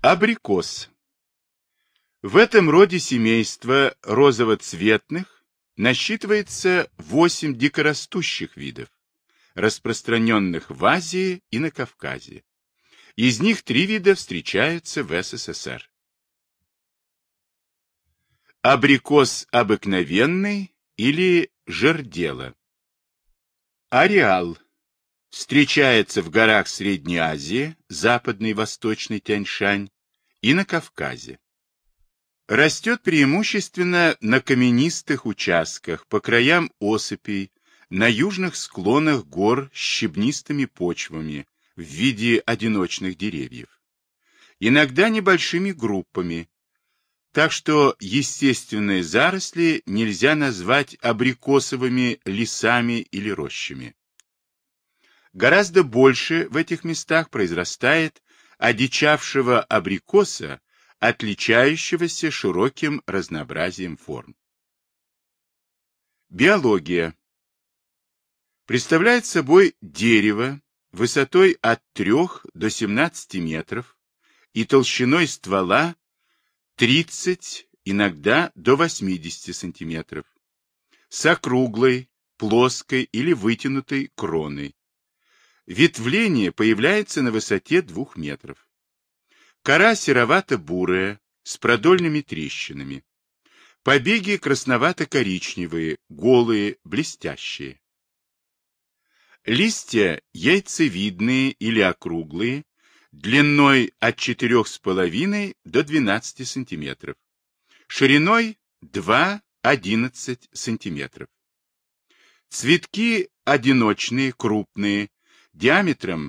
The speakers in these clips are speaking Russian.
Абрикос. В этом роде семейства розовоцветных насчитывается 8 дикорастущих видов, распространенных в Азии и на Кавказе. Из них 3 вида встречаются в СССР. Абрикос обыкновенный или жердела. Ареал. Встречается в горах Средней Азии, Западный и Восточный Тянь-Шань и на Кавказе. Растет преимущественно на каменистых участках, по краям осыпей, на южных склонах гор с щебнистыми почвами в виде одиночных деревьев. Иногда небольшими группами, так что естественные заросли нельзя назвать абрикосовыми лесами или рощами. Гораздо больше в этих местах произрастает одичавшего абрикоса, отличающегося широким разнообразием форм. Биология. Представляет собой дерево высотой от 3 до 17 метров и толщиной ствола 30, иногда до 80 сантиметров, с округлой, плоской или вытянутой кроной. Ветвление появляется на высоте 2 метров. Кора серовато-бурая, с продольными трещинами. Побеги красновато-коричневые, голые, блестящие. Листья яйцевидные или округлые, длиной от 4,5 до 12 см, шириной 2-11 см. Цветки одиночные, крупные, диаметром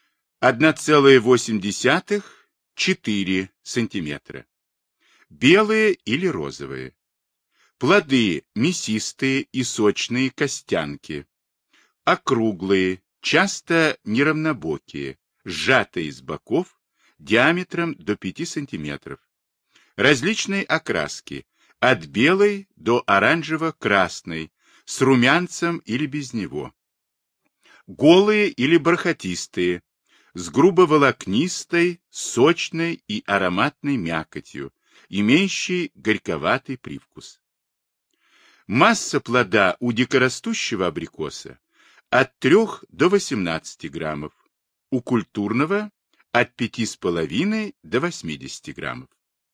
1,8-4 см. Белые или розовые. Плоды мясистые и сочные костянки. Округлые, часто неравнобокие, сжатые с боков, диаметром до 5 см. Различной окраски, от белой до оранжево-красной, с румянцем или без него. Голые или бархатистые, с грубо-волокнистой, сочной и ароматной мякотью, имеющей горьковатый привкус. Масса плода у дикорастущего абрикоса от 3 до 18 граммов, у культурного от 5,5 до 80 граммов.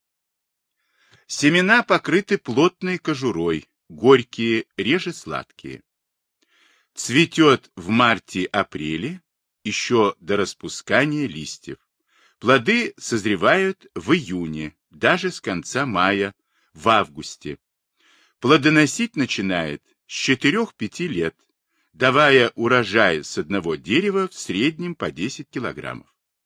Семена покрыты плотной кожурой, горькие, реже сладкие. Цветет в марте-апреле, еще до распускания листьев. Плоды созревают в июне, даже с конца мая, в августе. Плодоносить начинает с 4-5 лет, давая урожай с одного дерева в среднем по 10 килограммов.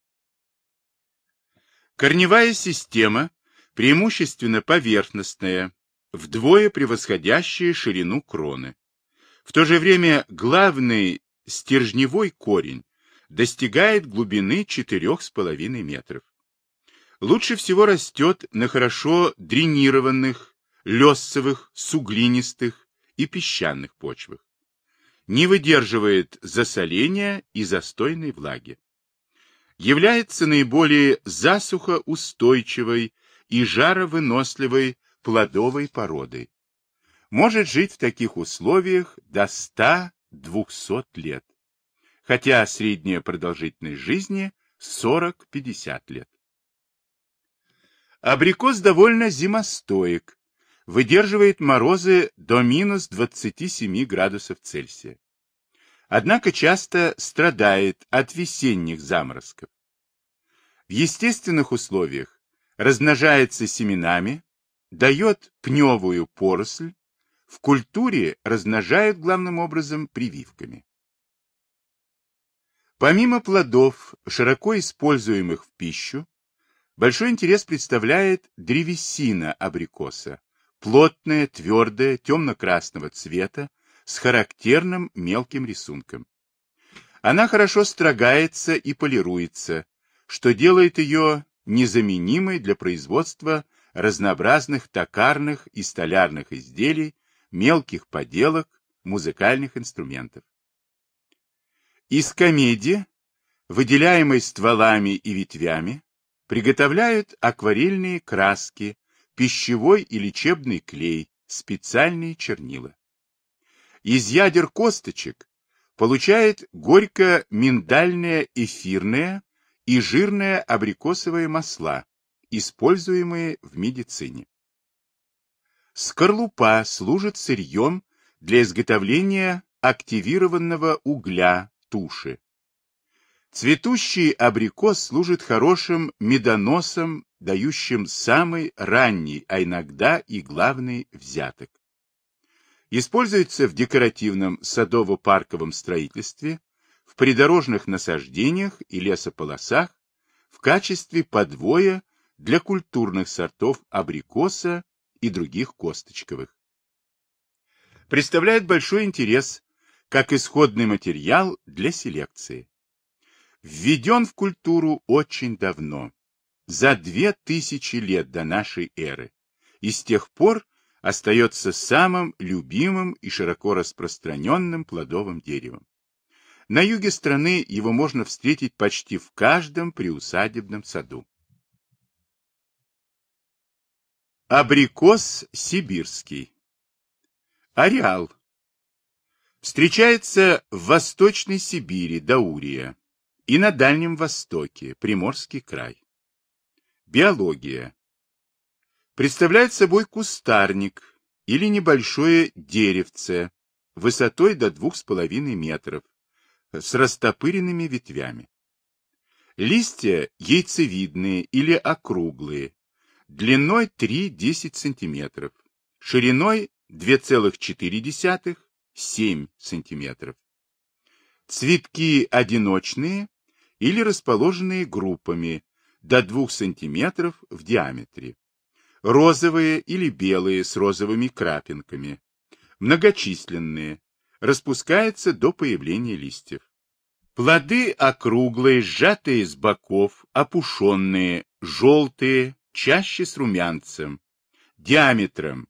Корневая система преимущественно поверхностная, вдвое превосходящая ширину кроны. В то же время главный стержневой корень достигает глубины 4,5 метров. Лучше всего растет на хорошо дренированных, лёссовых, суглинистых и песчаных почвах. Не выдерживает засоления и застойной влаги. Является наиболее засухоустойчивой и жаровыносливой плодовой породой. Может жить в таких условиях до 100-200 лет, хотя средняя продолжительность жизни 40-50 лет. Абрикос довольно зимостоек, выдерживает морозы до минус 27 градусов Цельсия. Однако часто страдает от весенних заморозков. В естественных условиях размножается семенами, дает пневую поросль, в культуре размножают главным образом прививками. Помимо плодов, широко используемых в пищу, большой интерес представляет древесина абрикоса, плотная, твердая, темно-красного цвета, с характерным мелким рисунком. Она хорошо строгается и полируется, что делает ее незаменимой для производства разнообразных токарных и столярных изделий, мелких поделок, музыкальных инструментов. Из комедии, выделяемой стволами и ветвями, Приготовляют акварельные краски, пищевой и лечебный клей, специальные чернила. Из ядер косточек получает горько-миндальное эфирное и жирное абрикосовое масла, используемые в медицине. Скорлупа служит сырьем для изготовления активированного угля, туши. Цветущий абрикос служит хорошим медоносом, дающим самый ранний, а иногда и главный взяток. Используется в декоративном садово-парковом строительстве, в придорожных насаждениях и лесополосах в качестве подвоя для культурных сортов абрикоса и других косточковых. Представляет большой интерес как исходный материал для селекции. Введен в культуру очень давно, за 2000 лет до нашей эры, и с тех пор остается самым любимым и широко распространенным плодовым деревом. На юге страны его можно встретить почти в каждом приусадебном саду. Абрикос сибирский. Ареал. Встречается в Восточной Сибири, Даурия, и на Дальнем Востоке, Приморский край. Биология. Представляет собой кустарник или небольшое деревце высотой до 2,5 метров с растопыренными ветвями. Листья яйцевидные или округлые, длиной 3-10 см, шириной 2,4-7 см. Цветки одиночные или расположенные группами до 2 см в диаметре. Розовые или белые с розовыми крапинками. Многочисленные. Распускаются до появления листьев. Плоды округлые, сжатые с боков, опушенные, желтые, чаще с румянцем. Диаметром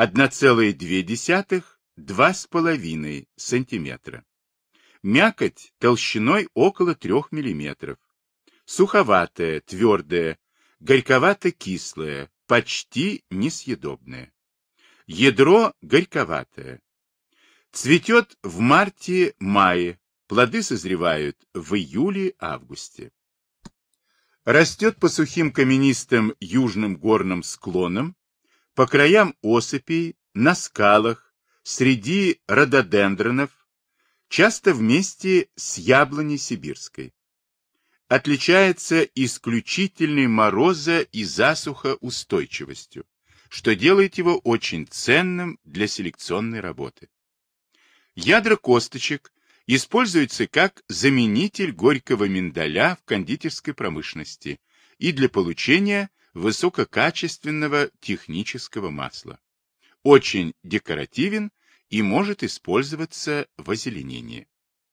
1,2–2,5 см. Мякоть толщиной около 3 мм. Суховатая, твердая, горьковато-кислая, почти несъедобная. Ядро горьковатое. Цветет в марте-мае, плоды созревают в июле-августе. Растет по сухим каменистым южным горным склонам, по краям осыпей, на скалах, среди рододендронов, часто вместе с яблоней сибирской. Отличается исключительной морозо- и засухоустойчивостью, что делает его очень ценным для селекционной работы. Ядра косточек используются как заменитель горького миндаля в кондитерской промышленности и для получения высококачественного технического масла. Очень декоративен и может использоваться в озеленении.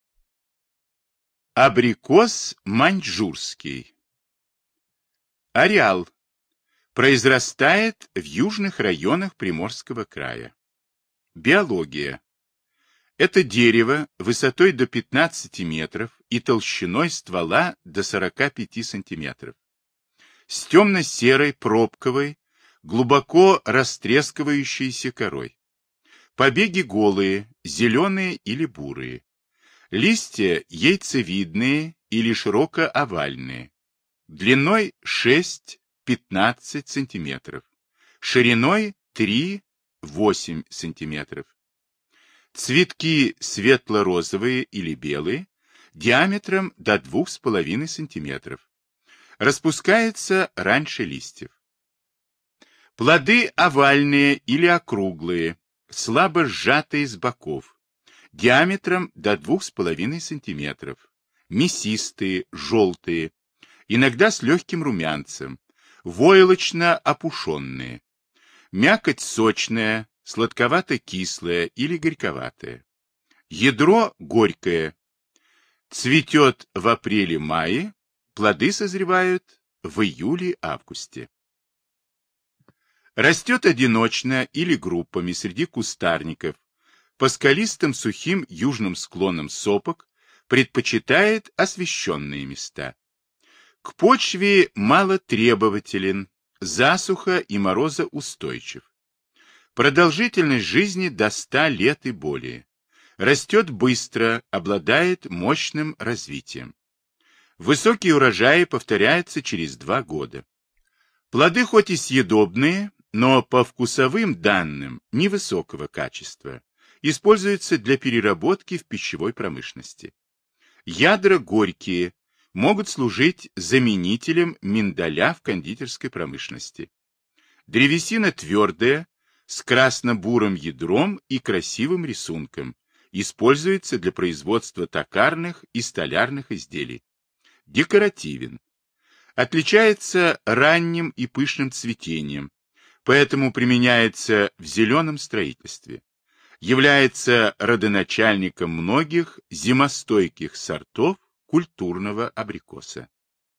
Абрикос маньчжурский. Ареал. Произрастает в южных районах Приморского края. Биология. Это дерево высотой до 15 метров и толщиной ствола до 45 сантиметров. С темно-серой, пробковой, глубоко растрескивающейся корой. Побеги голые, зеленые или бурые. Листья яйцевидные или широко-овальные. Длиной 6-15 см. Шириной 3-8 см. Цветки светло-розовые или белые, диаметром до 2,5 см. Распускается раньше листьев. Плоды овальные или округлые, слабо сжатые с боков. Диаметром до 2,5 см, мясистые, желтые, иногда с легким румянцем, войлочно опушенные. Мякоть сочная, сладковато-кислая или горьковатая. Ядро горькое. Цветет в апреле-мае, плоды созревают в июле-августе. Растет одиночно или группами среди кустарников, по скалистым сухим южным склонам сопок, предпочитает освещенные места. К почве малотребователен, засуха и морозоустойчив. Продолжительность жизни до 100 лет и более. Растет быстро, обладает мощным развитием. Высокие урожаи повторяются через 2 года. Плоды хоть и съедобные, но по вкусовым данным невысокого качества. Используются для переработки в пищевой промышленности. Ядра горькие, могут служить заменителем миндаля в кондитерской промышленности. Древесина твердая, с красно-бурым ядром и красивым рисунком. Используется для производства токарных и столярных изделий. Декоративен. Отличается ранним и пышным цветением, поэтому применяется в зеленом строительстве. Является родоначальником многих зимостойких сортов культурного абрикоса.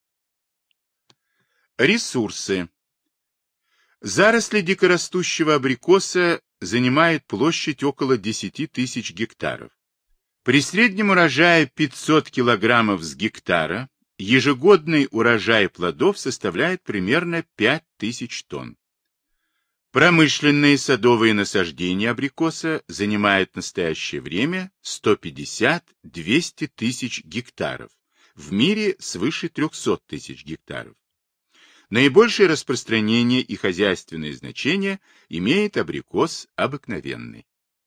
Ресурсы. Заросли дикорастущего абрикоса занимают площадь около 10 тысяч гектаров. При среднем урожае 500 килограммов с гектара ежегодный урожай плодов составляет примерно 5000 тонн. Промышленные садовые насаждения абрикоса занимают в настоящее время 150-200 тысяч гектаров, в мире свыше 300 тысяч гектаров. Наибольшее распространение и хозяйственное значение имеет абрикос обыкновенный.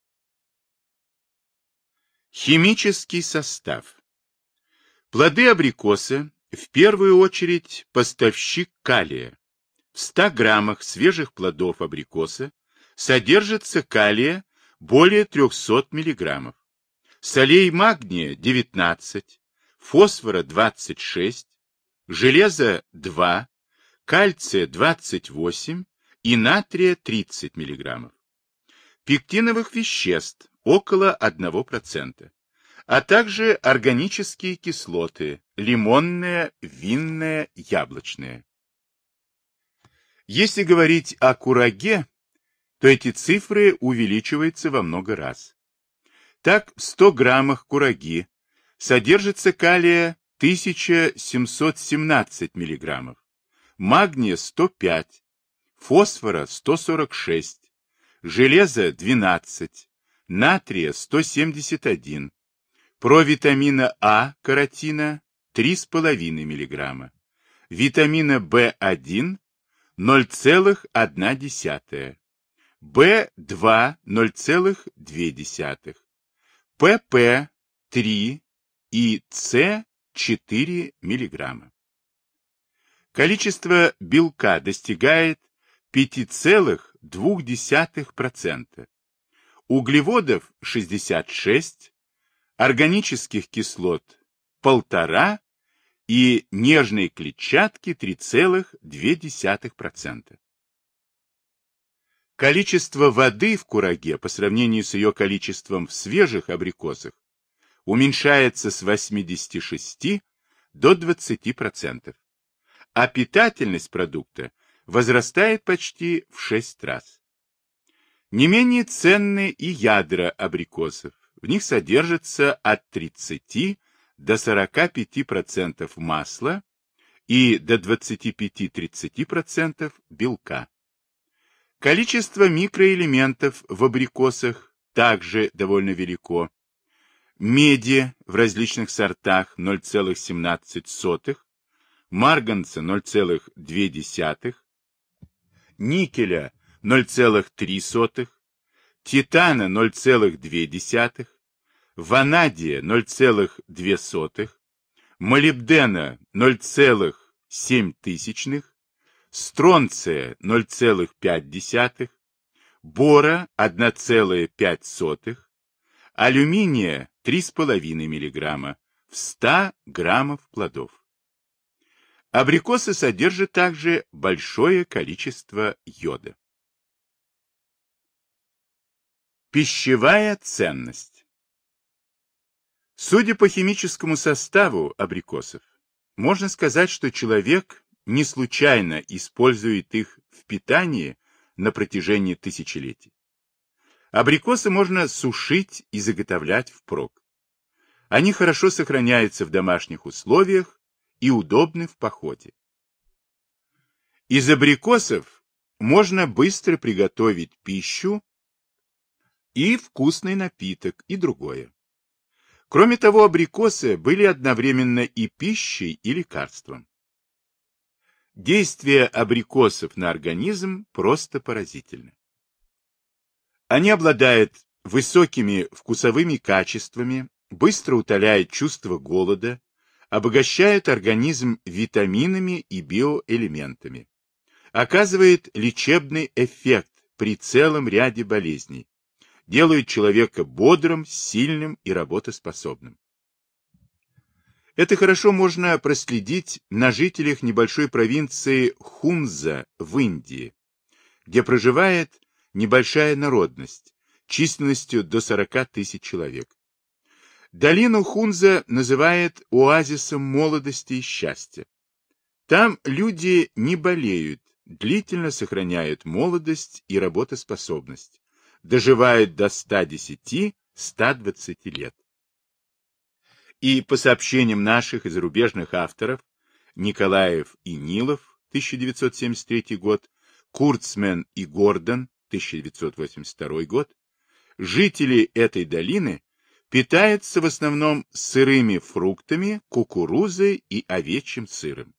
Химический состав. Плоды абрикоса в первую очередь поставщик калия. В 100 граммах свежих плодов абрикоса содержится калия более 300 миллиграммов, солей магния 19, фосфора 26, железа 2, кальция 28 и натрия 30 миллиграммов. Пектиновых веществ около 1%, а также органические кислоты лимонная, винная, яблочная. Если говорить о кураге, то эти цифры увеличиваются во много раз. Так, в 100 граммах кураги содержится калия 1717 миллиграммов, магния 105, фосфора 146, железа 12, натрия 171, провитамина А каротина 3,5 миллиграмма, витамина В1 0,1, В2 0,2, ПП 3 и С 4 миллиграмма. Количество белка достигает 5,2%, углеводов 66, органических кислот 1,5 и нежной клетчатки 3,2%. Количество воды в кураге по сравнению с ее количеством в свежих абрикосах уменьшается с 86 до 20%, а питательность продукта возрастает почти в 6 раз. Не менее ценны и ядра абрикосов. В них содержится от 30 до 45% масла и до 25-30% белка. Количество микроэлементов в абрикосах также довольно велико. Меди в различных сортах 0,17, марганца 0,2, никеля 0,3, титана 0,2, ванадия 0,2, молибдена 0,7, стронция 0,5, бора 1,5, алюминия 3,5 мг в 100 граммов плодов. Абрикосы содержат также большое количество йода. Пищевая ценность. Судя по химическому составу абрикосов, можно сказать, что человек не случайно использует их в питании на протяжении тысячелетий. Абрикосы можно сушить и заготовлять впрок. Они хорошо сохраняются в домашних условиях и удобны в походе. Из абрикосов можно быстро приготовить пищу и вкусный напиток, и другое. Кроме того, абрикосы были одновременно и пищей, и лекарством. Действие абрикосов на организм просто поразительно. Они обладают высокими вкусовыми качествами, быстро утоляют чувство голода, обогащают организм витаминами и биоэлементами, оказывает лечебный эффект при целом ряде болезней, делают человека бодрым, сильным и работоспособным. Это хорошо можно проследить на жителях небольшой провинции Хунза в Индии, где проживает небольшая народность, численностью до 40 тысяч человек. Долину Хунза называют оазисом молодости и счастья. Там люди не болеют, длительно сохраняют молодость и работоспособность, доживают до 110-120 лет. И по сообщениям наших и зарубежных авторов, Николаев и Нилов, 1973 год, Курцмен и Гордон, 1982 год, жители этой долины питаются в основном сырыми фруктами, кукурузой и овечьим сыром.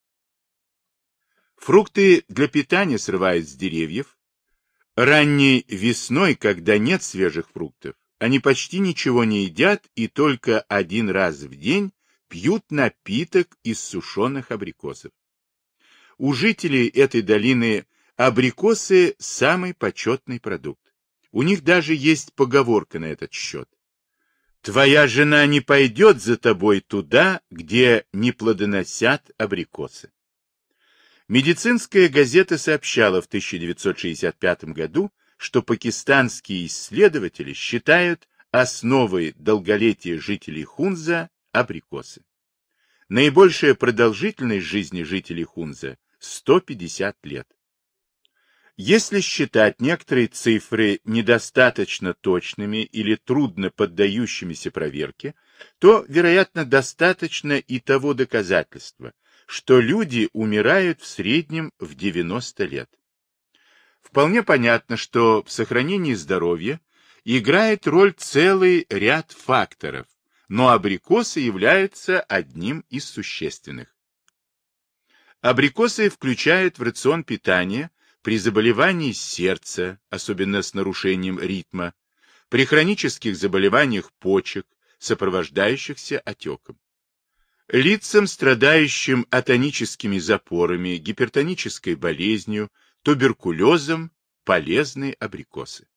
Фрукты для питания срывают с деревьев. Ранней весной, когда нет свежих фруктов, они почти ничего не едят и только один раз в день пьют напиток из сушеных абрикосов. У жителей этой долины абрикосы – самый почетный продукт. У них даже есть поговорка на этот счет. «Твоя жена не пойдет за тобой туда, где не плодоносят абрикосы». Медицинская газета сообщала в 1965 году, что пакистанские исследователи считают основой долголетия жителей Хунза абрикосы. Наибольшая продолжительность жизни жителей Хунза – 150 лет. Если считать некоторые цифры недостаточно точными или трудно поддающимися проверке, то, вероятно, достаточно и того доказательства, что люди умирают в среднем в 90 лет. Вполне понятно, что в сохранении здоровья играет роль целый ряд факторов, но абрикосы являются одним из существенных. Абрикосы включают в рацион питания при заболевании сердца, особенно с нарушением ритма, при хронических заболеваниях почек, сопровождающихся отеком. Лицам, страдающим атоническими запорами, гипертонической болезнью, туберкулезом, полезны абрикосы.